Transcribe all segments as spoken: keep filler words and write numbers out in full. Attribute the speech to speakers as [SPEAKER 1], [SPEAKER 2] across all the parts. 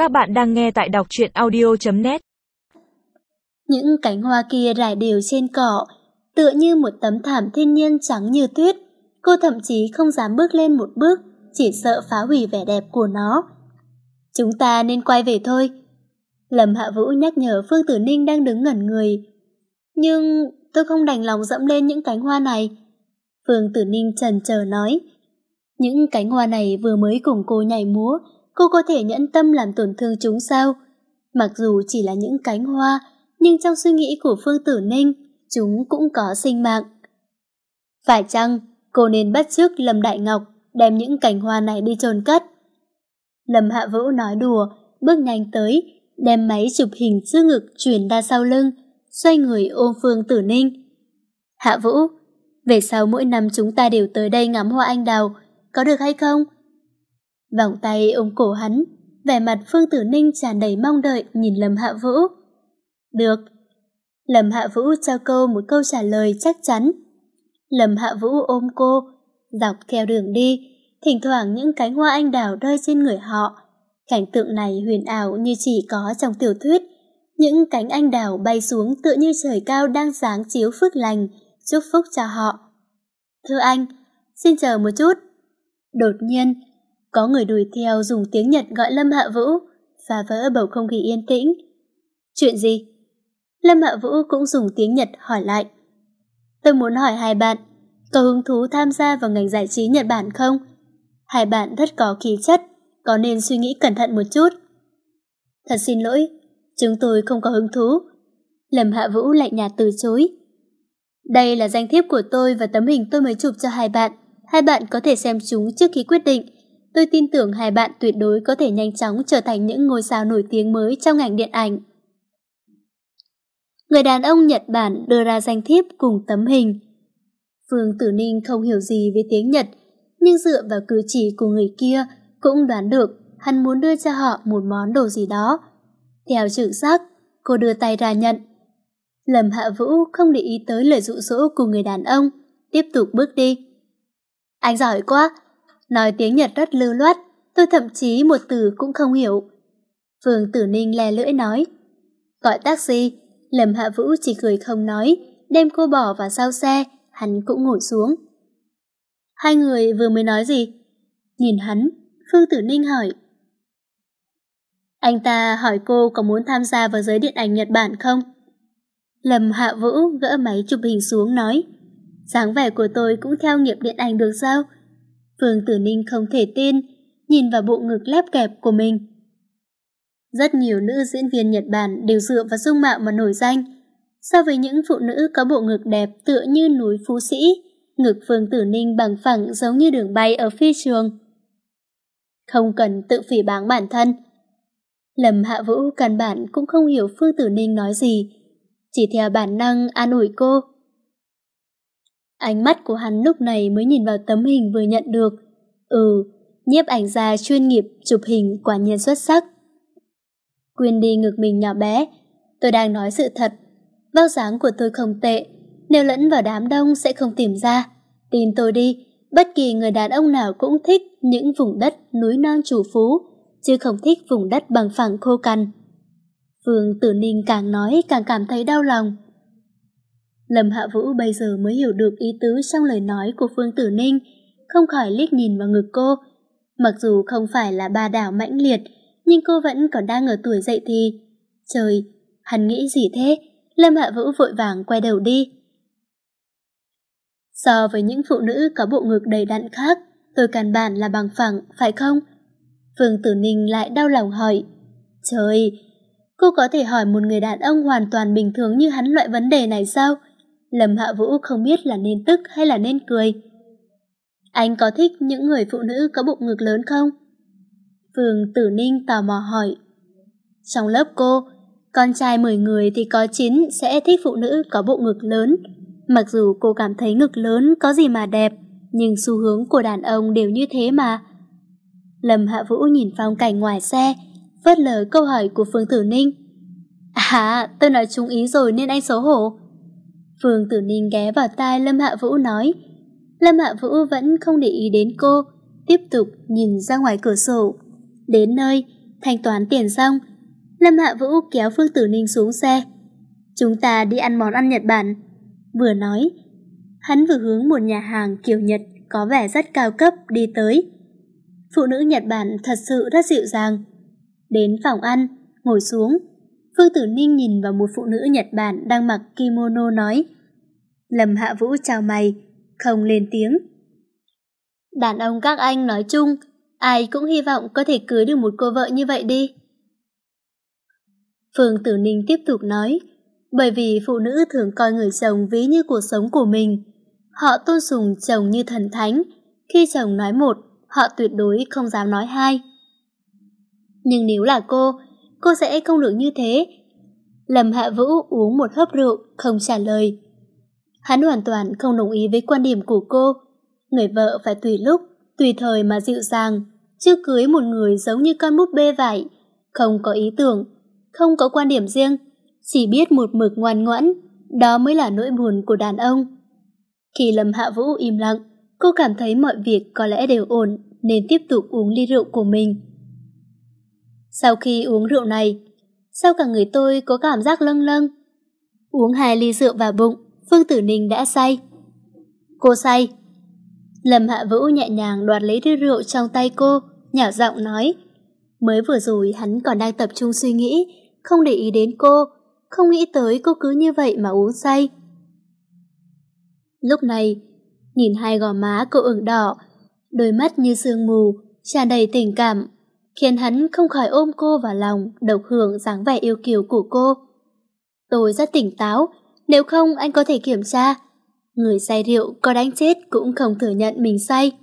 [SPEAKER 1] Các bạn đang nghe tại đọc truyện audio chấm net.
[SPEAKER 2] Những cánh hoa kia rải đều trên cỏ, tựa như một tấm thảm thiên nhiên trắng như tuyết. Cô thậm chí không dám bước lên một bước, chỉ sợ phá hủy vẻ đẹp của nó. Chúng ta nên quay về thôi. Lâm Hạ Vũ nhắc nhở Phương Tử Ninh đang đứng ngẩn người. Nhưng tôi không đành lòng dẫm lên những cánh hoa này. Phương Tử Ninh chần chờ nói. Những cánh hoa này vừa mới cùng cô nhảy múa, cô có thể nhẫn tâm làm tổn thương chúng sao? Mặc dù chỉ là những cánh hoa, nhưng trong suy nghĩ của Phương Tử Ninh, chúng cũng có sinh mạng. Phải chăng cô nên bắt chước Lâm Đại Ngọc đem những cành hoa này đi chôn cất? Lâm Hạ Vũ nói đùa, bước nhanh tới, đem máy chụp hình giữ ngực chuyển ra sau lưng, xoay người ôm Phương Tử Ninh. Hạ Vũ, về sau mỗi năm chúng ta đều tới đây ngắm hoa anh đào, có được hay không? Vòng tay ôm cổ hắn, vẻ mặt Phương Tử Ninh tràn đầy mong đợi nhìn Lâm Hạ Vũ. Được. Lâm Hạ Vũ cho cô một câu trả lời chắc chắn. Lâm Hạ Vũ ôm cô, dọc theo đường đi, thỉnh thoảng những cánh hoa anh đào rơi trên người họ. Cảnh tượng này huyền ảo như chỉ có trong tiểu thuyết. Những cánh anh đào bay xuống tựa như trời cao đang giáng chiếu phước lành, chúc phúc cho họ. Thưa anh, xin chờ một chút. Đột nhiên, có người đuổi theo dùng tiếng Nhật gọi Lâm Hạ Vũ, phá vỡ bầu không khí yên tĩnh. Chuyện gì? Lâm Hạ Vũ cũng dùng tiếng Nhật hỏi lại. Tôi muốn hỏi hai bạn, có hứng thú tham gia vào ngành giải trí Nhật Bản không? Hai bạn rất có khí chất, có nên suy nghĩ cẩn thận một chút. Thật xin lỗi, chúng tôi không có hứng thú. Lâm Hạ Vũ lạnh nhạt từ chối. Đây là danh thiếp của tôi và tấm hình tôi mới chụp cho hai bạn. Hai bạn có thể xem chúng trước khi quyết định. Tôi tin tưởng hai bạn tuyệt đối có thể nhanh chóng trở thành những ngôi sao nổi tiếng mới trong ngành điện ảnh. Người đàn ông Nhật Bản đưa ra danh thiếp cùng tấm hình. Phương Tử Ninh không hiểu gì về tiếng Nhật, nhưng dựa vào cử chỉ của người kia cũng đoán được hắn muốn đưa cho họ một món đồ gì đó. Theo trực giác, cô đưa tay ra nhận. Lâm Hạ Vũ không để ý tới lời dụ dỗ của người đàn ông, tiếp tục bước đi. Anh giỏi quá, nói tiếng Nhật rất lưu loát, tôi thậm chí một từ cũng không hiểu. Phương Tử Ninh lè lưỡi nói. Gọi taxi. Lâm Hạ Vũ chỉ cười không nói, đem cô bỏ vào sau xe, hắn cũng ngồi xuống. Hai người vừa mới nói gì? Nhìn hắn, Phương Tử Ninh hỏi. Anh ta hỏi cô có muốn tham gia vào giới điện ảnh Nhật Bản không? Lâm Hạ Vũ gỡ máy chụp hình xuống nói. Dáng vẻ của tôi cũng theo nghiệp điện ảnh được sao? Phương Tử Ninh không thể tin, nhìn vào bộ ngực lép kẹp của mình. Rất nhiều nữ diễn viên Nhật Bản đều dựa vào dung mạo mà nổi danh. So với những phụ nữ có bộ ngực đẹp tựa như núi Phú Sĩ, ngực Phương Tử Ninh bằng phẳng giống như đường bay ở phi trường. Không cần tự phỉ báng bản thân. Lâm Hạ Vũ căn bản cũng không hiểu Phương Tử Ninh nói gì, chỉ theo bản năng an ủi cô. Ánh mắt của hắn lúc này mới nhìn vào tấm hình vừa nhận được. Ừ, nhiếp ảnh gia chuyên nghiệp chụp hình quả nhiên xuất sắc. Quên đi ngực mình nhỏ bé, tôi đang nói sự thật. Vóc dáng của tôi không tệ, nếu lẫn vào đám đông sẽ không tìm ra. Tin tôi đi, bất kỳ người đàn ông nào cũng thích những vùng đất núi non trù phú, chứ không thích vùng đất bằng phẳng khô cằn. Phương Tử Ninh càng nói càng cảm thấy đau lòng. Lâm Hạ Vũ bây giờ mới hiểu được ý tứ trong lời nói của Phương Tử Ninh, không khỏi liếc nhìn vào ngực cô. Mặc dù không phải là ba đảo mãnh liệt, nhưng cô vẫn còn đang ở tuổi dậy thì. Trời, hắn nghĩ gì thế? Lâm Hạ Vũ vội vàng quay đầu đi. So với những phụ nữ có bộ ngực đầy đặn khác, tôi căn bản là bằng phẳng, phải không? Phương Tử Ninh lại đau lòng hỏi. Trời, cô có thể hỏi một người đàn ông hoàn toàn bình thường như hắn loại vấn đề này sao? Lâm Hạ Vũ không biết là nên tức hay là nên cười. Anh có thích những người phụ nữ có bụng ngực lớn không? Phương Tử Ninh tò mò hỏi. Trong lớp cô, con trai mười người thì có chín sẽ thích phụ nữ có bụng ngực lớn. Mặc dù cô cảm thấy ngực lớn có gì mà đẹp, nhưng xu hướng của đàn ông đều như thế mà. Lâm Hạ Vũ nhìn phong cảnh ngoài xe, phớt lờ câu hỏi của Phương Tử Ninh. À, tôi nói trúng ý rồi nên anh xấu hổ. Phương Tử Ninh ghé vào tai Lâm Hạ Vũ nói. Lâm Hạ Vũ vẫn không để ý đến cô, tiếp tục nhìn ra ngoài cửa sổ. Đến nơi, Thanh toán tiền xong, Lâm Hạ Vũ kéo Phương Tử Ninh xuống xe. Chúng ta đi ăn món ăn Nhật Bản. Vừa nói, hắn vừa hướng một nhà hàng kiểu Nhật có vẻ rất cao cấp đi tới. Phụ nữ Nhật Bản thật sự rất dịu dàng. Đến phòng ăn, ngồi xuống, Phương Tử Ninh nhìn vào một phụ nữ Nhật Bản đang mặc kimono nói. Lâm Hạ Vũ chào mày, không lên tiếng. Đàn ông các anh nói chung, ai cũng hy vọng có thể cưới được một cô vợ như vậy đi. Phương Tử Ninh tiếp tục nói, bởi vì phụ nữ thường coi người chồng ví như cuộc sống của mình. Họ tôn sùng chồng như thần thánh, khi chồng nói một, họ tuyệt đối không dám nói hai. Nhưng nếu là cô, cô sẽ không được như thế. Lâm Hạ Vũ uống một hớp rượu, không trả lời. Hắn hoàn toàn không đồng ý với quan điểm của cô. Người vợ phải tùy lúc, tùy thời mà dịu dàng, chứ cưới một người giống như con búp bê vậy, không có ý tưởng, không có quan điểm riêng, chỉ biết một mực ngoan ngoãn, đó mới là nỗi buồn của đàn ông. Khi Lâm Hạ Vũ im lặng, cô cảm thấy mọi việc có lẽ đều ổn, nên tiếp tục uống ly rượu của mình. Sau khi uống rượu này, sao cả người tôi có cảm giác lâng lâng. Uống hai ly rượu vào bụng, Phương Tử Ninh đã say. Cô say. Lâm Hạ Vũ nhẹ nhàng đoạt lấy ly rượu trong tay cô, nhỏ giọng nói. Mới vừa rồi hắn còn đang tập trung suy nghĩ, không để ý đến cô, không nghĩ tới cô cứ như vậy mà uống say. Lúc này, nhìn hai gò má cô ửng đỏ, đôi mắt như sương mù, tràn đầy tình cảm, khiến hắn không khỏi ôm cô vào lòng, độc hưởng dáng vẻ yêu kiều của cô. Tôi rất tỉnh táo, nếu không anh có thể kiểm tra. Người say rượu có đánh chết cũng không thừa nhận mình say.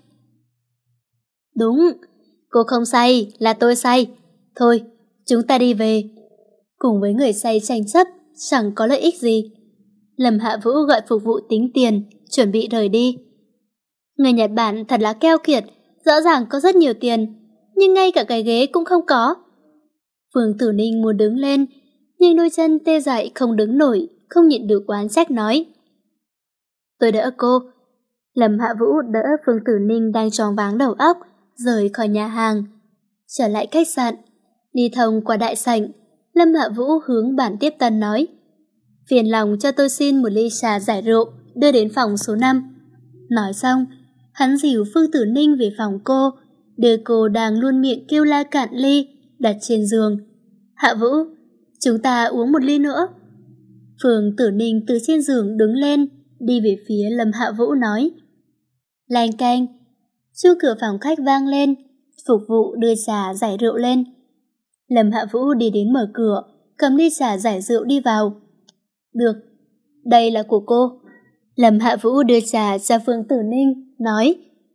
[SPEAKER 2] Đúng, cô không say, là tôi say. Thôi, chúng ta đi về. Cùng với người say tranh chấp, chẳng có lợi ích gì. Lâm Hạ Vũ gọi phục vụ tính tiền, chuẩn bị rời đi. Người Nhật Bản thật là keo kiệt, rõ ràng có rất nhiều tiền, nhưng ngay cả cái ghế cũng không có. Phương Tử Ninh muốn đứng lên, nhưng đôi chân tê dại không đứng nổi, không nhịn được oán trách nói. Tôi đỡ cô. Lâm Hạ Vũ đỡ Phương Tử Ninh đang choáng váng đầu óc, rời khỏi nhà hàng. Trở lại khách sạn, đi thông qua đại sảnh, Lâm Hạ Vũ hướng bàn tiếp tân nói. Phiền lòng cho tôi xin một ly trà giải rượu, đưa đến phòng số năm. Nói xong, hắn dìu Phương Tử Ninh về phòng cô, đưa cô đang luôn miệng kêu la cạn ly, đặt trên giường. Hạ Vũ, chúng ta uống một ly nữa. Phương Tử Ninh từ trên giường đứng lên, đi về phía Lâm Hạ Vũ nói. Lanh canh, chuông cửa phòng khách vang lên, phục vụ đưa trà giải rượu lên. Lâm Hạ Vũ đi đến mở cửa, cầm ly trà giải rượu đi vào. Được, đây là của cô. Lâm Hạ Vũ đưa trà cho Phương Tử Ninh, nói.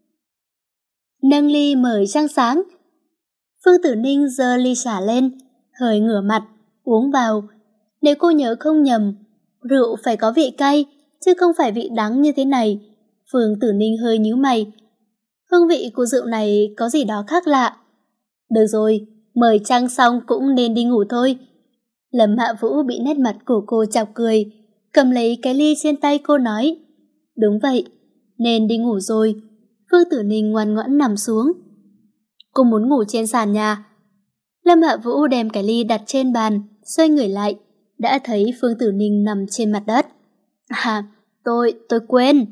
[SPEAKER 2] Nâng ly mời trăng sáng. Phương Tử Ninh giơ ly trà lên, hơi ngửa mặt, uống vào. Nếu cô nhớ không nhầm, rượu phải có vị cay, chứ không phải vị đắng như thế này. Phương Tử Ninh hơi nhíu mày. Hương vị của rượu này có gì đó khác lạ. Được rồi, mời trăng xong cũng nên đi ngủ thôi. Lâm Hạ Vũ bị nét mặt của cô chọc cười, cầm lấy cái ly trên tay cô nói. Đúng vậy, nên đi ngủ rồi. Phương Tử Ninh ngoan ngoãn nằm xuống. Cô muốn ngủ trên sàn nhà. Lâm Hạ Vũ đem cái ly đặt trên bàn, xoay người lại, đã thấy Phương Tử Ninh nằm trên mặt đất. À, tôi, tôi quên.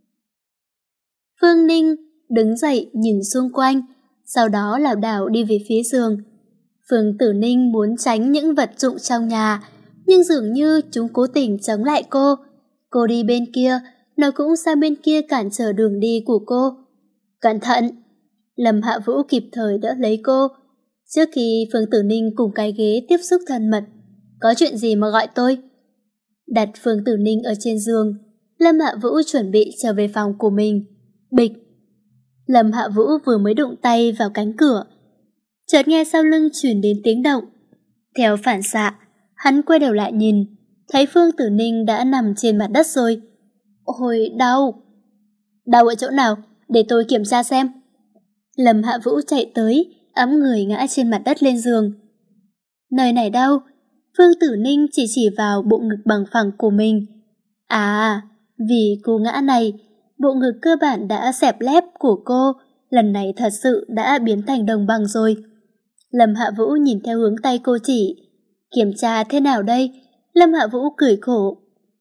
[SPEAKER 2] Phương Ninh đứng dậy nhìn xung quanh, sau đó lảo đảo đi về phía giường. Phương Tử Ninh muốn tránh những vật dụng trong nhà, nhưng dường như chúng cố tình chống lại cô. Cô đi bên kia, nó cũng sang bên kia cản trở đường đi của cô. Cẩn thận! Lâm Hạ Vũ kịp thời đỡ lấy cô. Trước khi Phương Tử Ninh cùng cái ghế tiếp xúc thân mật, có chuyện gì mà gọi tôi? Đặt Phương Tử Ninh ở trên giường, Lâm Hạ Vũ chuẩn bị trở về phòng của mình. Bịch! Lâm Hạ Vũ vừa mới đụng tay vào cánh cửa, chợt nghe sau lưng truyền đến tiếng động. Theo phản xạ, hắn quay đầu lại nhìn, thấy Phương Tử Ninh đã nằm trên mặt đất rồi. Ôi, đau! Đau ở chỗ nào? Để tôi kiểm tra xem. Lâm Hạ Vũ chạy tới, ẵm người ngã trên mặt đất lên giường. Nơi này đau. Phương Tử Ninh chỉ chỉ vào bộ ngực bằng phẳng của mình. À, vì cô ngã này, bộ ngực cơ bản đã xẹp lép của cô lần này thật sự đã biến thành đồng bằng rồi. Lâm Hạ Vũ nhìn theo hướng tay cô chỉ. Kiểm tra thế nào đây? Lâm Hạ Vũ cười khổ.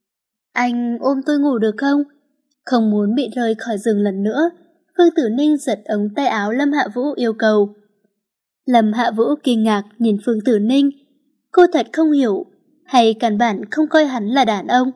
[SPEAKER 2] Anh ôm tôi ngủ được không? Không muốn bị rơi khỏi giường lần nữa, Phương Tử Ninh giật ống tay áo Lâm Hạ Vũ yêu cầu. Lâm Hạ Vũ kinh ngạc nhìn Phương Tử Ninh. Cô thật không hiểu, hay căn bản không coi hắn là đàn ông.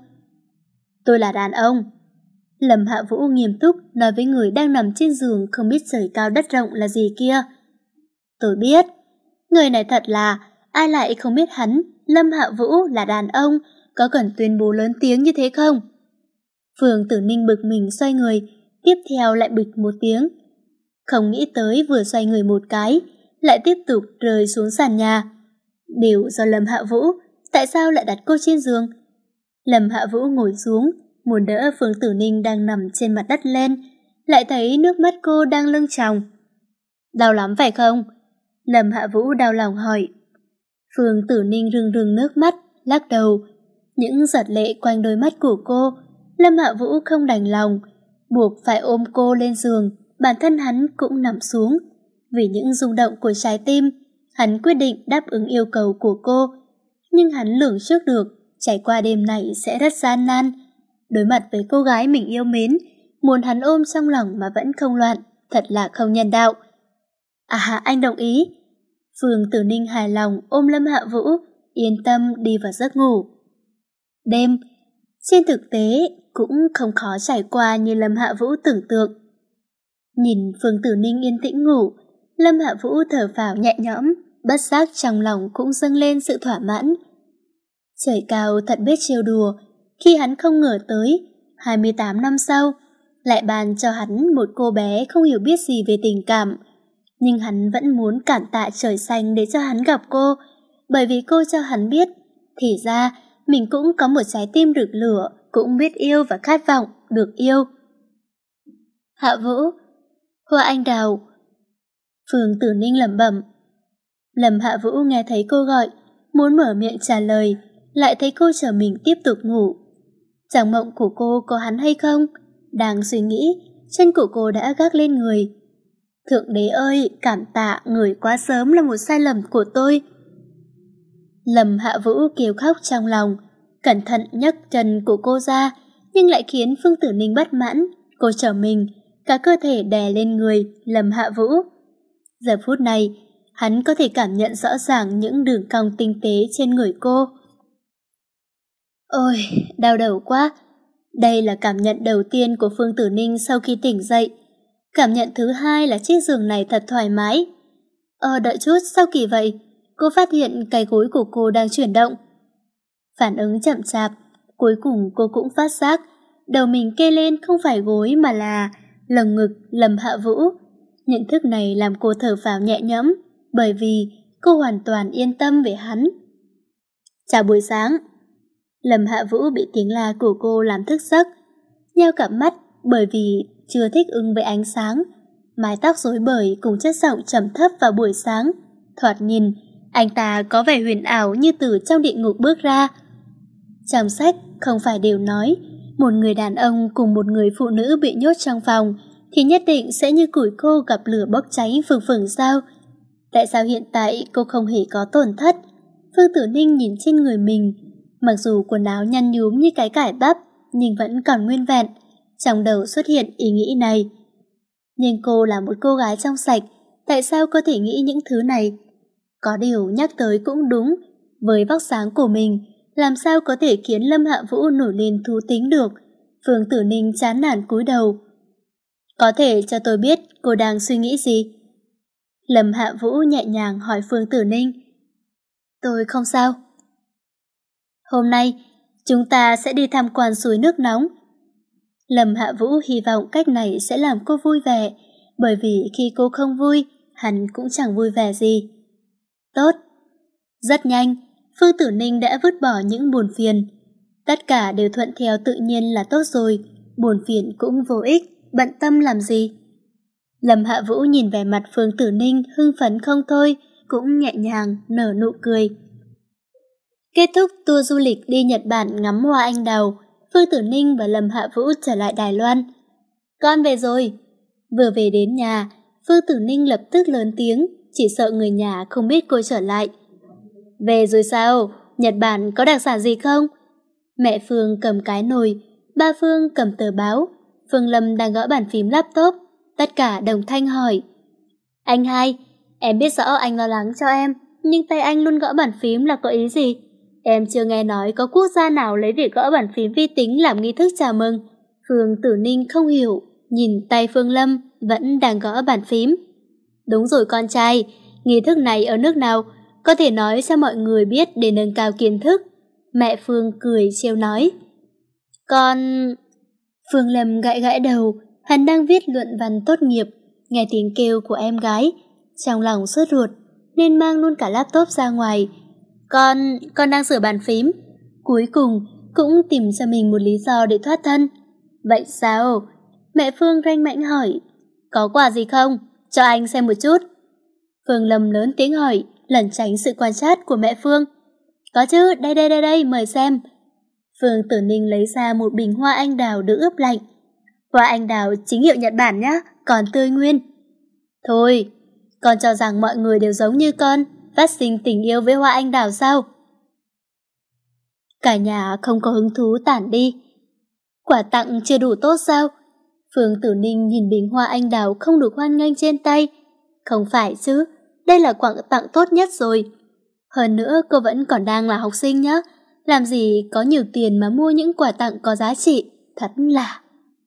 [SPEAKER 2] Tôi là đàn ông. Lâm Hạ Vũ nghiêm túc nói với người đang nằm trên giường không biết trời cao đất rộng là gì kia. Tôi biết, người này thật là, ai lại không biết hắn, Lâm Hạ Vũ là đàn ông, có cần tuyên bố lớn tiếng như thế không? Phương Tử Ninh bực mình xoay người, tiếp theo lại bịch một tiếng. Không nghĩ tới vừa xoay người một cái, lại tiếp tục rơi xuống sàn nhà. Đều do Lâm Hạ Vũ, tại sao lại đặt cô trên giường? Lâm Hạ Vũ ngồi xuống, muốn đỡ Phương Tử Ninh đang nằm trên mặt đất lên, lại thấy nước mắt cô đang lưng tròng. Đau lắm phải không? Lâm Hạ Vũ đau lòng hỏi. Phương Tử Ninh rưng rưng nước mắt, lắc đầu. Những giọt lệ quanh đôi mắt của cô, Lâm Hạ Vũ không đành lòng, buộc phải ôm cô lên giường, bản thân hắn cũng nằm xuống. Vì những rung động của trái tim, hắn quyết định đáp ứng yêu cầu của cô. Nhưng hắn lường trước được, trải qua đêm này sẽ rất gian nan. Đối mặt với cô gái mình yêu mến, muốn hắn ôm trong lòng mà vẫn không loạn, thật là không nhân đạo. À, anh đồng ý. Phương Tử Ninh hài lòng ôm Lâm Hạ Vũ, yên tâm đi vào giấc ngủ. Đêm, trên thực tế cũng không khó trải qua như Lâm Hạ Vũ tưởng tượng. Nhìn Phương Tử Ninh yên tĩnh ngủ, Lâm Hạ Vũ thở phào nhẹ nhõm, bất giác trong lòng cũng dâng lên sự thỏa mãn. Trời cao thật biết trêu đùa, khi hắn không ngờ tới, hai mươi tám năm sau, lại ban cho hắn một cô bé không hiểu biết gì về tình cảm. Nhưng hắn vẫn muốn cảm tạ trời xanh để cho hắn gặp cô, bởi vì cô cho hắn biết, thì ra mình cũng có một trái tim rực lửa, cũng biết yêu và khát vọng được yêu. Hạ Vũ, hoa anh đào. Phương Tử Ninh lẩm bẩm. Lâm Hạ Vũ nghe thấy cô gọi, muốn mở miệng trả lời, lại thấy cô chờ mình tiếp tục ngủ. Trong mộng của cô có hắn hay không? Đang suy nghĩ, chân của cô đã gác lên người. Thượng đế ơi, cảm tạ người quá sớm là một sai lầm của tôi. Lâm Hạ Vũ kêu khóc trong lòng, cẩn thận nhấc chân của cô ra, nhưng lại khiến Phương Tử Ninh bất mãn. Cô trở mình, cả cơ thể đè lên người Lâm Hạ Vũ. Giờ phút này, hắn có thể cảm nhận rõ ràng những đường cong tinh tế trên người cô. Ôi, đau đầu quá. Đây là cảm nhận đầu tiên của Phương Tử Ninh sau khi tỉnh dậy. Cảm nhận thứ hai là chiếc giường này thật thoải mái. Ờ, đợi chút, sao kỳ vậy? Cô phát hiện cái gối của cô đang chuyển động. Phản ứng chậm chạp, cuối cùng cô cũng phát giác, đầu mình kê lên không phải gối mà là lồng ngực Lâm Hạ Vũ. Nhận thức này làm cô thở phào nhẹ nhõm, bởi vì cô hoàn toàn yên tâm về hắn. Chào buổi sáng. Lâm Hạ Vũ bị tiếng la của cô làm thức giấc, nheo cặp mắt bởi vì chưa thích ứng với ánh sáng. Mái tóc rối bời cùng chất giọng trầm thấp vào buổi sáng, thoạt nhìn anh ta có vẻ huyền ảo như từ trong địa ngục bước ra. Trong sách không phải đều nói một người đàn ông cùng một người phụ nữ bị nhốt trong phòng thì nhất định sẽ như củi khô gặp lửa bốc cháy phừng phừng sao? Tại sao hiện tại cô không hề có tổn thất? Phương Tử Ninh nhìn trên người mình, mặc dù quần áo nhăn nhúm như cái cải bắp nhưng vẫn còn nguyên vẹn. Trong đầu xuất hiện ý nghĩ này. Nhưng cô là một cô gái trong sạch, tại sao có thể nghĩ những thứ này? Có điều nhắc tới cũng đúng, với vóc dáng của mình, làm sao có thể khiến Lâm Hạ Vũ nổi lên thú tính được? Phương Tử Ninh chán nản cúi đầu. Có thể cho tôi biết cô đang suy nghĩ gì? Lâm Hạ Vũ nhẹ nhàng hỏi Phương Tử Ninh. Tôi không sao. Hôm nay, chúng ta sẽ đi tham quan suối nước nóng. Lâm Hạ Vũ hy vọng cách này sẽ làm cô vui vẻ, bởi vì khi cô không vui, hắn cũng chẳng vui vẻ gì. Tốt. Rất nhanh, Phương Tử Ninh đã vứt bỏ những buồn phiền. Tất cả đều thuận theo tự nhiên là tốt rồi, buồn phiền cũng vô ích, bận tâm làm gì. Lâm Hạ Vũ nhìn vẻ mặt Phương Tử Ninh hưng phấn không thôi, cũng nhẹ nhàng nở nụ cười. Kết thúc tour du lịch đi Nhật Bản ngắm hoa anh đào, Phương Tử Ninh và Lâm Hạ Vũ trở lại Đài Loan. Con về rồi. Vừa về đến nhà, Phương Tử Ninh lập tức lớn tiếng, chỉ sợ người nhà không biết cô trở lại. Về rồi sao? Nhật Bản có đặc sản gì không? Mẹ Phương cầm cái nồi, ba Phương cầm tờ báo, Phương Lâm đang gõ bàn phím laptop, tất cả đồng thanh hỏi. Anh hai, em biết rõ anh lo lắng cho em, nhưng tay anh luôn gõ bàn phím là có ý gì? Em chưa nghe nói có quốc gia nào lấy việc gõ bàn phím vi tính làm nghi thức chào mừng. Phương Tử Ninh không hiểu, nhìn tay Phương Lâm vẫn đang gõ bàn phím. Đúng rồi con trai, nghi thức này ở nước nào? Có thể nói cho mọi người biết để nâng cao kiến thức. Mẹ Phương cười trêu nói. Con... Phương Lâm gãi gãi đầu, hắn đang viết luận văn tốt nghiệp, nghe tiếng kêu của em gái, trong lòng sốt ruột, nên mang luôn cả laptop ra ngoài. Con... con đang sửa bàn phím. Cuối cùng cũng tìm cho mình một lý do để thoát thân. Vậy sao? Mẹ Phương ranh mãnh hỏi. Có quà gì không? Cho anh xem một chút. Phương Lâm lớn tiếng hỏi, lẩn tránh sự quan sát của mẹ Phương. Có chứ, đây đây đây đây, mời xem. Phương Tử Ninh lấy ra một bình hoa anh đào được ướp lạnh. Hoa anh đào chính hiệu Nhật Bản nhá, còn tươi nguyên. Thôi, con cho rằng mọi người đều giống như con, phát sinh tình yêu với hoa anh đào sao? Cả nhà không có hứng thú tản đi. Quà tặng chưa đủ tốt sao? Phương Tử Ninh nhìn bình hoa anh đào không được hoan nghênh trên tay. Không phải chứ, đây là quà tặng tốt nhất rồi. Hơn nữa cô vẫn còn đang là học sinh nhá, làm gì có nhiều tiền mà mua những quà tặng có giá trị, thật là...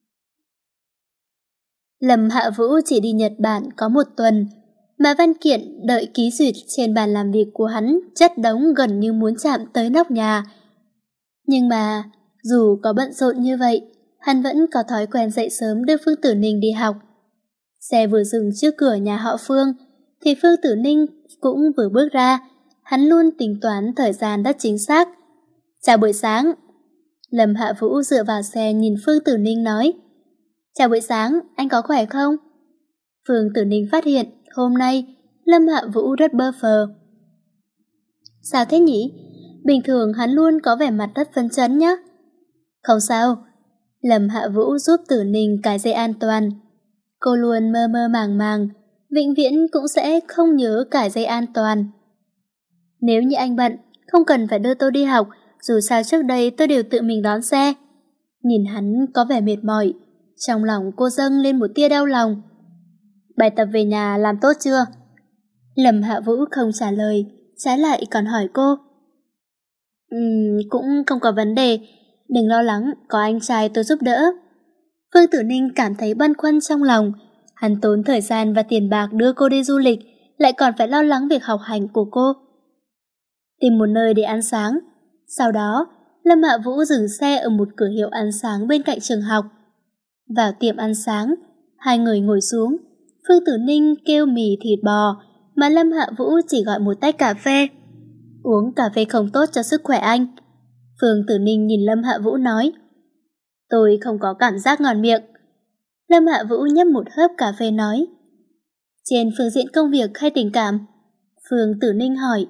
[SPEAKER 2] Lâm Hạ Vũ chỉ đi Nhật Bản có một tuần, mà văn kiện đợi ký duyệt trên bàn làm việc của hắn chất đống gần như muốn chạm tới nóc nhà. Nhưng mà, dù có bận rộn như vậy, hắn vẫn có thói quen dậy sớm đưa Phương Tử Ninh đi học. Xe vừa dừng trước cửa nhà họ Phương, thì Phương Tử Ninh cũng vừa bước ra, hắn luôn tính toán thời gian rất chính xác. Chào buổi sáng. Lâm Hạ Vũ dựa vào xe nhìn Phương Tử Ninh nói. Chào buổi sáng, anh có khỏe không? Phương Tử Ninh phát hiện hôm nay Lâm Hạ Vũ rất bơ phờ. Sao thế nhỉ? Bình thường hắn luôn có vẻ mặt rất phấn chấn nhá. Không sao. Lâm Hạ Vũ giúp Tử Ninh cài dây an toàn. Cô luôn mơ mơ màng màng, vĩnh viễn cũng sẽ không nhớ cài dây an toàn. Nếu như anh bận, không cần phải đưa tôi đi học, dù sao trước đây tôi đều tự mình đón xe. Nhìn hắn có vẻ mệt mỏi, trong lòng cô dâng lên một tia đau lòng. Bài tập về nhà làm tốt chưa? Lâm Hạ Vũ không trả lời, trái lại còn hỏi cô. Ừm, cũng không có vấn đề, đừng lo lắng, có anh trai tôi giúp đỡ. Phương Tử Ninh cảm thấy băn khoăn trong lòng, hắn tốn thời gian và tiền bạc đưa cô đi du lịch, lại còn phải lo lắng việc học hành của cô. Tìm một nơi để ăn sáng. Sau đó, Lâm Hạ Vũ dừng xe ở một cửa hiệu ăn sáng bên cạnh trường học. Vào tiệm ăn sáng, hai người ngồi xuống. Phương Tử Ninh kêu mì thịt bò, mà Lâm Hạ Vũ chỉ gọi một tách cà phê. Uống cà phê không tốt cho sức khỏe anh. Phương Tử Ninh nhìn Lâm Hạ Vũ nói. Tôi không có cảm giác ngon miệng. Lâm Hạ Vũ nhấp một hớp cà phê nói. Trên phương diện công việc hay tình cảm? Phương Tử Ninh hỏi.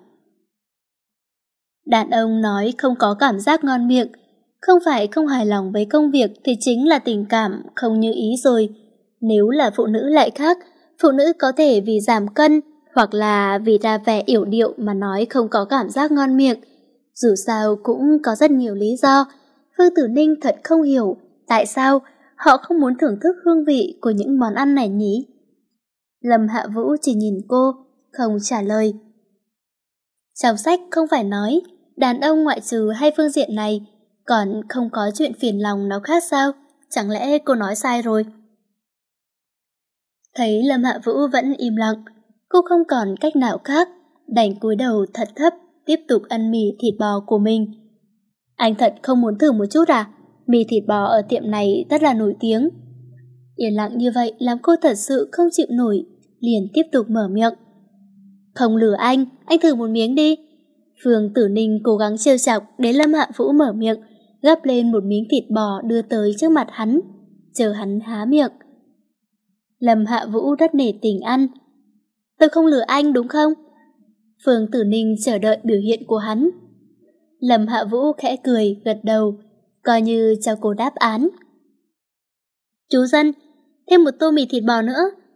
[SPEAKER 2] Đàn ông nói không có cảm giác ngon miệng, không phải không hài lòng với công việc thì chính là tình cảm không như ý rồi. Nếu là phụ nữ lại khác, phụ nữ có thể vì giảm cân hoặc là vì ra vẻ yểu điệu mà nói không có cảm giác ngon miệng. Dù sao cũng có rất nhiều lý do. Phương Tử Ninh thật không hiểu tại sao họ không muốn thưởng thức hương vị của những món ăn này nhỉ? Lâm Hạ Vũ chỉ nhìn cô, không trả lời. Trong sách không phải nói đàn ông ngoại trừ hai phương diện này còn không có chuyện phiền lòng nào khác sao? Chẳng lẽ cô nói sai rồi? Thấy Lâm Hạ Vũ vẫn im lặng, cô không còn cách nào khác, đành cúi đầu thật thấp, tiếp tục ăn mì thịt bò của mình. Anh thật không muốn thử một chút à? Mì thịt bò ở tiệm này rất là nổi tiếng. Yên lặng như vậy làm cô thật sự không chịu nổi, liền tiếp tục mở miệng. Không lừa anh, anh thử một miếng đi. Phương Tử Ninh cố gắng trêu chọc để Lâm Hạ Vũ mở miệng, gắp lên một miếng thịt bò đưa tới trước mặt hắn, chờ hắn há miệng. Lâm Hạ Vũ rất nể tình ăn. Tôi không lừa anh đúng không? Phương Tử Ninh chờ đợi biểu hiện của hắn. Lâm Hạ Vũ khẽ cười, gật đầu, coi như cho cô đáp án. Chú Dân, thêm một tô mì thịt bò nữa.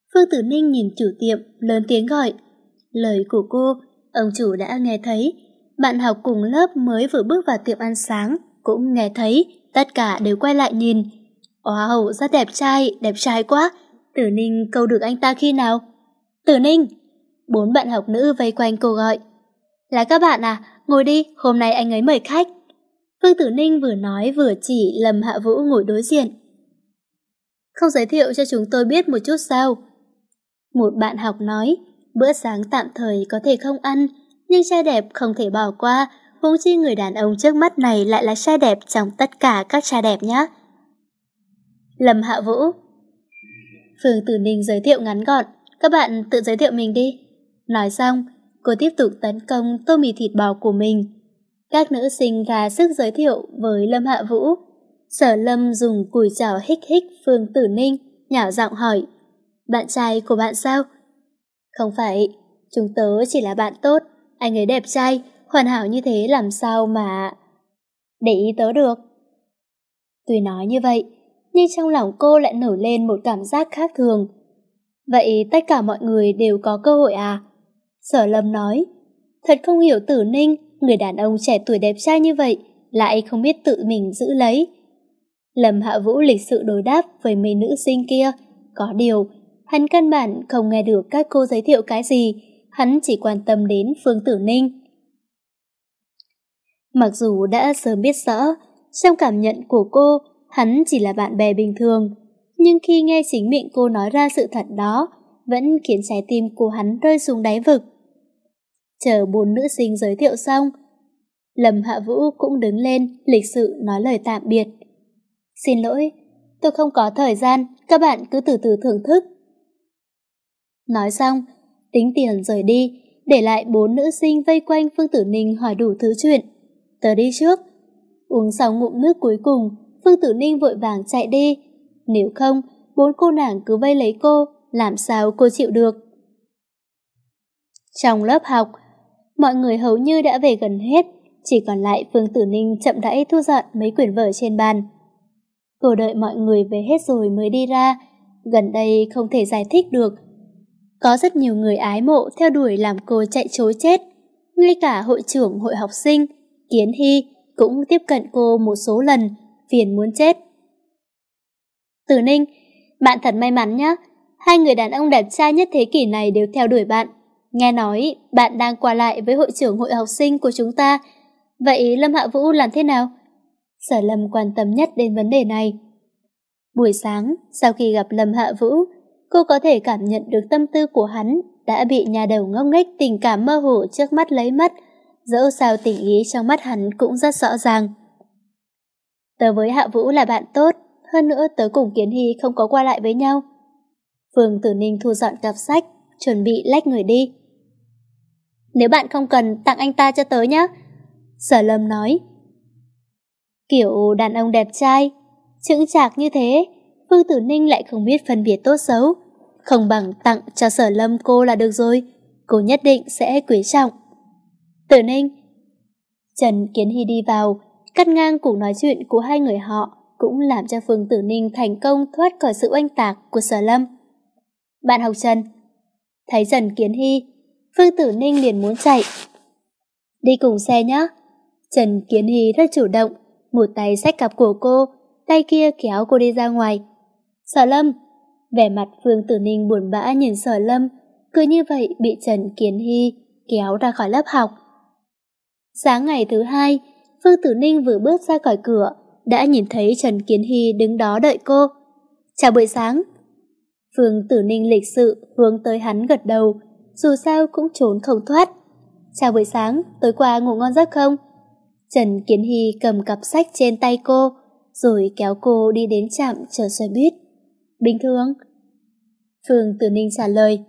[SPEAKER 2] Phương Tử Ninh nhìn chủ tiệm, lớn tiếng gọi. Lời của cô, ông chủ đã nghe thấy. Bạn học cùng lớp mới vừa bước vào tiệm ăn sáng, cũng nghe thấy, tất cả đều quay lại nhìn. Wow, rất đẹp trai, đẹp trai quá. Tử Ninh câu được anh ta khi nào? Tử Ninh! Bốn bạn học nữ vây quanh cô gọi. Là các bạn à, ngồi đi, hôm nay anh ấy mời khách. Phương Tử Ninh vừa nói vừa chỉ Lâm Hạ Vũ ngồi đối diện. Không giới thiệu cho chúng tôi biết một chút sao? Một bạn học nói, bữa sáng tạm thời có thể không ăn, nhưng trai đẹp không thể bỏ qua, huống chi người đàn ông trước mắt này lại là trai đẹp trong tất cả các trai đẹp nhé. Lâm Hạ Vũ. Phương Tử Ninh giới thiệu ngắn gọn, các bạn tự giới thiệu mình đi. Nói xong, cô tiếp tục tấn công tô mì thịt bò của mình. Các nữ sinh ra sức giới thiệu với Lâm Hạ Vũ. Sở Lâm dùng cùi chảo hích hích Phương Tử Ninh, nhỏ giọng hỏi, bạn trai của bạn sao? Không phải, chúng tớ chỉ là bạn tốt, anh ấy đẹp trai, hoàn hảo như thế làm sao mà... để ý tớ được. Tuy nói như vậy, nhưng trong lòng cô lại nổi lên một cảm giác khác thường. Vậy tất cả mọi người đều có cơ hội à? Sở Lâm nói, thật không hiểu Tử Ninh, người đàn ông trẻ tuổi đẹp trai như vậy, lại không biết tự mình giữ lấy. Lâm Hạ Vũ lịch sự đối đáp với mấy nữ sinh kia, có điều, hắn căn bản không nghe được các cô giới thiệu cái gì, hắn chỉ quan tâm đến Phương Tử Ninh. Mặc dù đã sớm biết rõ, trong cảm nhận của cô, hắn chỉ là bạn bè bình thường, nhưng khi nghe chính miệng cô nói ra sự thật đó, vẫn khiến trái tim của hắn rơi xuống đáy vực. Chờ bốn nữ sinh giới thiệu xong, Lâm Hạ Vũ cũng đứng lên, lịch sự nói lời tạm biệt. Xin lỗi, tôi không có thời gian, các bạn cứ từ từ thưởng thức. Nói xong, tính tiền rời đi, để lại bốn nữ sinh vây quanh Phương Tử Ninh hỏi đủ thứ chuyện. Tớ đi trước. Uống xong ngụm nước cuối cùng, Phương Tử Ninh vội vàng chạy đi. Nếu không, bốn cô nàng cứ vây lấy cô, làm sao cô chịu được. Trong lớp học, mọi người hầu như đã về gần hết, chỉ còn lại Phương Tử Ninh chậm rãi thu dọn mấy quyển vở trên bàn. Cô đợi mọi người về hết rồi mới đi ra, gần đây không thể giải thích được. Có rất nhiều người ái mộ theo đuổi làm cô chạy trối chết, ngay cả hội trưởng hội học sinh, Kiến Hy, cũng tiếp cận cô một số lần, phiền muốn chết. Tử Ninh, bạn thật may mắn nhé, hai người đàn ông đẹp trai nhất thế kỷ này đều theo đuổi bạn. Nghe nói bạn đang qua lại với hội trưởng hội học sinh của chúng ta, vậy Lâm Hạ Vũ làm thế nào? Sở Lâm quan tâm nhất đến vấn đề này. Buổi sáng, sau khi gặp Lâm Hạ Vũ, cô có thể cảm nhận được tâm tư của hắn đã bị nhà đầu ngốc nghếch tình cảm mơ hồ trước mắt lấy mất, dẫu sao tình ý trong mắt hắn cũng rất rõ ràng. Tớ với Hạ Vũ là bạn tốt, hơn nữa tớ cùng Kiến Hy không có qua lại với nhau. Phương Tử Ninh thu dọn cặp sách, chuẩn bị lách người đi. Nếu bạn không cần, tặng anh ta cho tớ nhé. Sở Lâm nói. Kiểu đàn ông đẹp trai, chững chạc như thế, Phương Tử Ninh lại không biết phân biệt tốt xấu. Không bằng tặng cho Sở Lâm cô là được rồi, cô nhất định sẽ quý trọng. Tử Ninh. Trần Kiến Hy đi vào, cắt ngang cuộc nói chuyện của hai người họ, cũng làm cho Phương Tử Ninh thành công thoát khỏi sự oanh tạc của Sở Lâm. Bạn học Trần. Thấy Trần Kiến Hy, Phương Tử Ninh liền muốn chạy. Đi cùng xe nhé. Trần Kiến Hy rất chủ động, một tay xách cặp của cô, tay kia kéo cô đi ra ngoài. Sở Lâm. Vẻ mặt Phương Tử Ninh buồn bã nhìn Sở Lâm, cứ như vậy bị Trần Kiến Hy kéo ra khỏi lớp học. Sáng ngày thứ hai, Phương Tử Ninh vừa bước ra khỏi cửa, đã nhìn thấy Trần Kiến Hy đứng đó đợi cô. Chào buổi sáng. Phương Tử Ninh lịch sự hướng tới hắn gật đầu, dù sao cũng trốn không thoát. Chào buổi sáng, tối qua ngủ ngon giấc không? Trần Kiến Hy cầm cặp sách trên tay cô, rồi kéo cô đi đến trạm chờ xe buýt. Bình thường. Phương Tử Ninh trả lời.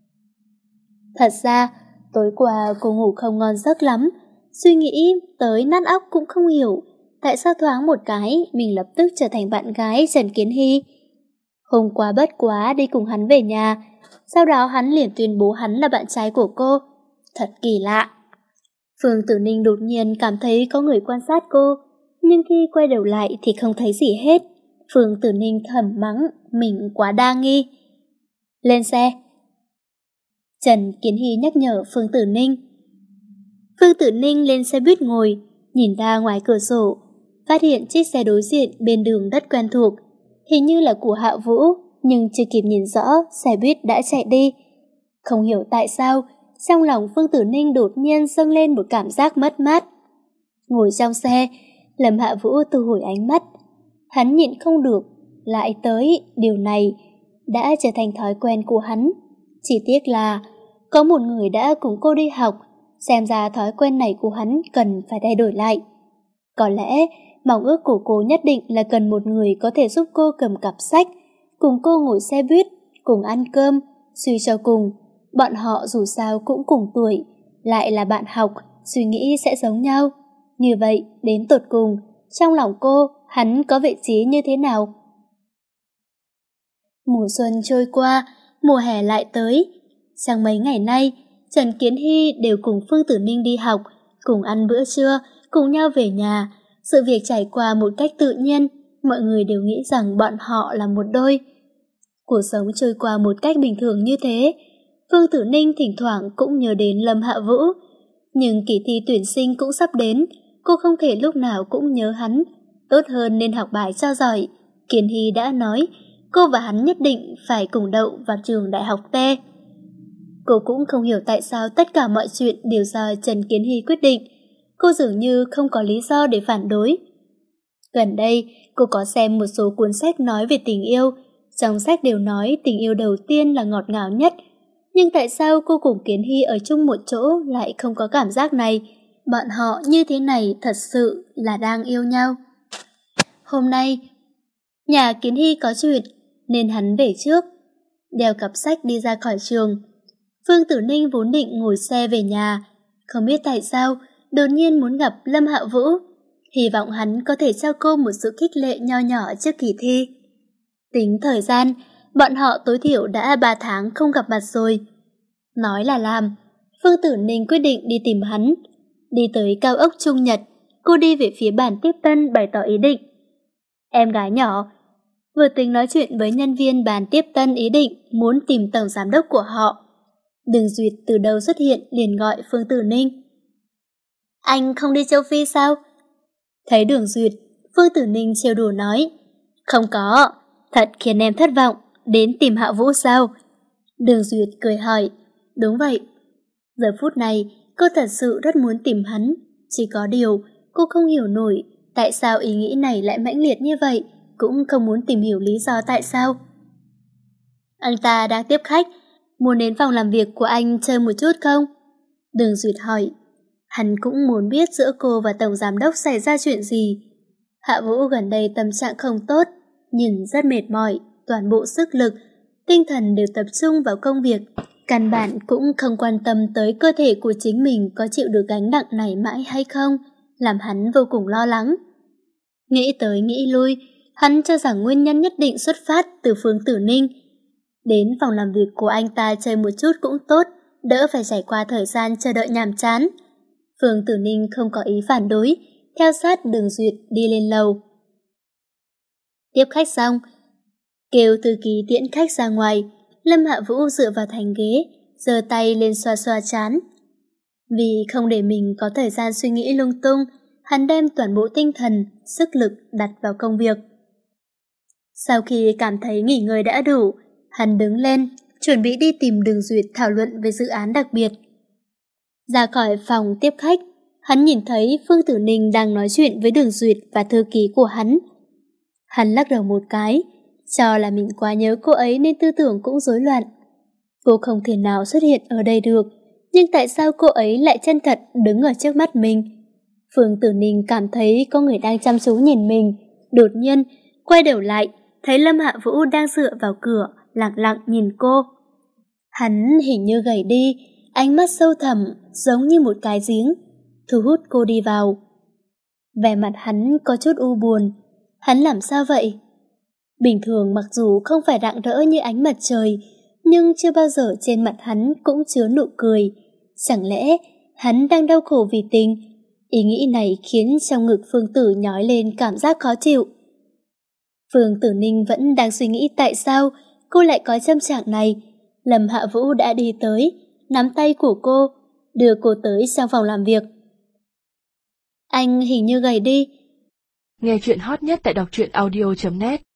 [SPEAKER 2] Thật ra, tối qua cô ngủ không ngon giấc lắm, suy nghĩ tới nát óc cũng không hiểu tại sao thoáng một cái mình lập tức trở thành bạn gái Trần Kiến Hy. Hôm qua bất quá đi cùng hắn về nhà, sau đó hắn liền tuyên bố hắn là bạn trai của cô. Thật kỳ lạ. Phương Tử Ninh đột nhiên cảm thấy có người quan sát cô, nhưng khi quay đầu lại thì không thấy gì hết. Phương Tử Ninh thầm mắng mình quá đa nghi. Lên xe. Trần Kiến Hy nhắc nhở Phương Tử Ninh. Phương Tử Ninh lên xe buýt ngồi, nhìn ra ngoài cửa sổ, phát hiện chiếc xe đối diện bên đường rất quen thuộc, hình như là của Hạ Vũ, nhưng chưa kịp nhìn rõ, xe buýt đã chạy đi. Không hiểu tại sao, trong lòng Phương Tử Ninh đột nhiên dâng lên một cảm giác mất mát. Ngồi trong xe, Lâm Hạ Vũ thu hồi ánh mắt. Hắn nhịn không được, lại tới, điều này đã trở thành thói quen của hắn. Chỉ tiếc là có một người đã cùng cô đi học, xem ra thói quen này của hắn cần phải thay đổi lại. Có lẽ mong ước của cô nhất định là cần một người có thể giúp cô cầm cặp sách, cùng cô ngồi xe buýt, cùng ăn cơm, suy cho cùng. Bọn họ dù sao cũng cùng tuổi, lại là bạn học, suy nghĩ sẽ giống nhau. Như vậy, đến tột cùng, trong lòng cô, hắn có vị trí như thế nào? Mùa xuân trôi qua, mùa hè lại tới. Trong mấy ngày nay, Trần Kiến Hy đều cùng Phương Tử Ninh đi học, cùng ăn bữa trưa, cùng nhau về nhà. Sự việc trải qua một cách tự nhiên, mọi người đều nghĩ rằng bọn họ là một đôi. Cuộc sống trôi qua một cách bình thường như thế, Phương Tử Ninh thỉnh thoảng cũng nhớ đến Lâm Hạ Vũ. Nhưng kỳ thi tuyển sinh cũng sắp đến, cô không thể lúc nào cũng nhớ hắn. Tốt hơn nên học bài cho giỏi. Kiến Hy đã nói, cô và hắn nhất định phải cùng đậu vào trường đại học T. Cô cũng không hiểu tại sao tất cả mọi chuyện đều do Trần Kiến Hy quyết định. Cô dường như không có lý do để phản đối. Gần đây, cô có xem một số cuốn sách nói về tình yêu. Trong sách đều nói tình yêu đầu tiên là ngọt ngào nhất. Nhưng tại sao cô cùng Kiến Hy ở chung một chỗ lại không có cảm giác này? Bọn họ như thế này thật sự là đang yêu nhau. Hôm nay, nhà Kiến Hy có chuyện nên hắn về trước, đeo cặp sách đi ra khỏi trường. Phương Tử Ninh vốn định ngồi xe về nhà, không biết tại sao đột nhiên muốn gặp Lâm Hạ Vũ, hy vọng hắn có thể cho cô một sự khích lệ nho nhỏ trước kỳ thi. Tính thời gian, bọn họ tối thiểu đã ba tháng không gặp mặt rồi. Nói là làm, Phương Tử Ninh quyết định đi tìm hắn. Đi tới cao ốc Trung Nhật, cô đi về phía bàn tiếp tân bày tỏ ý định. Em gái nhỏ vừa tính nói chuyện với nhân viên bàn tiếp tân ý định muốn tìm tổng giám đốc của họ. Đường Duyệt từ đầu xuất hiện liền gọi Phương Tử Ninh. Anh không đi châu Phi sao? Thấy Đường Duyệt, Phương Tử Ninh trêu đùa nói. Không có, thật khiến em thất vọng, đến tìm Hạ Vũ sao? Đường Duyệt cười hỏi. Đúng vậy. Giờ phút này, cô thật sự rất muốn tìm hắn. Chỉ có điều, cô không hiểu nổi tại sao ý nghĩ này lại mãnh liệt như vậy, cũng không muốn tìm hiểu lý do tại sao. Anh ta đang tiếp khách, muốn đến phòng làm việc của anh chơi một chút không? Đường Duyệt hỏi. Hắn cũng muốn biết giữa cô và tổng giám đốc xảy ra chuyện gì. Hạ Vũ gần đây tâm trạng không tốt, nhìn rất mệt mỏi, toàn bộ sức lực, tinh thần đều tập trung vào công việc. Căn bản cũng không quan tâm tới cơ thể của chính mình có chịu được gánh nặng này mãi hay không, làm hắn vô cùng lo lắng. Nghĩ tới nghĩ lui, hắn cho rằng nguyên nhân nhất định xuất phát từ Phương Tử Ninh. Đến phòng làm việc của anh ta chơi một chút cũng tốt, đỡ phải trải qua thời gian chờ đợi nhàm chán. Phương Tử Ninh không có ý phản đối, theo sát Đường Duyệt đi lên lầu. Tiếp khách xong, kêu thư ký tiễn khách ra ngoài. Lâm Hạ Vũ dựa vào thành ghế, giơ tay lên xoa xoa trán. Vì không để mình có thời gian suy nghĩ lung tung, hắn đem toàn bộ tinh thần, sức lực đặt vào công việc. Sau khi cảm thấy nghỉ ngơi đã đủ, hắn đứng lên, chuẩn bị đi tìm Đường Duyệt thảo luận về dự án đặc biệt. Ra khỏi phòng tiếp khách, hắn nhìn thấy Phương Tử Ninh đang nói chuyện với Đường Duyệt và thư ký của hắn. Hắn lắc đầu một cái, cho là mình quá nhớ cô ấy nên tư tưởng cũng rối loạn. Cô không thể nào xuất hiện ở đây được, nhưng tại sao cô ấy lại chân thật đứng ở trước mắt mình? Phương Tử Ninh cảm thấy có người đang chăm chú nhìn mình, đột nhiên quay đầu lại, thấy Lâm Hạ Vũ đang dựa vào cửa, lặng lặng nhìn cô. Hắn hình như gầy đi, ánh mắt sâu thẳm giống như một cái giếng, thu hút cô đi vào. Vẻ mặt hắn có chút u buồn, hắn làm sao vậy? Bình thường mặc dù không phải rạng rỡ như ánh mặt trời, nhưng chưa bao giờ trên mặt hắn cũng chứa nụ cười. Chẳng lẽ hắn đang đau khổ vì tình? Ý nghĩ này khiến trong ngực Phương Tử nhói lên cảm giác khó chịu. Phương Tử Ninh vẫn đang suy nghĩ tại sao cô lại có tâm trạng này. Lâm Hạ Vũ đã đi tới, nắm tay của cô, đưa cô tới sang phòng làm việc. Anh hình như gầy đi.
[SPEAKER 1] Nghe chuyện hot nhất tại đọc truyện audio chấm net.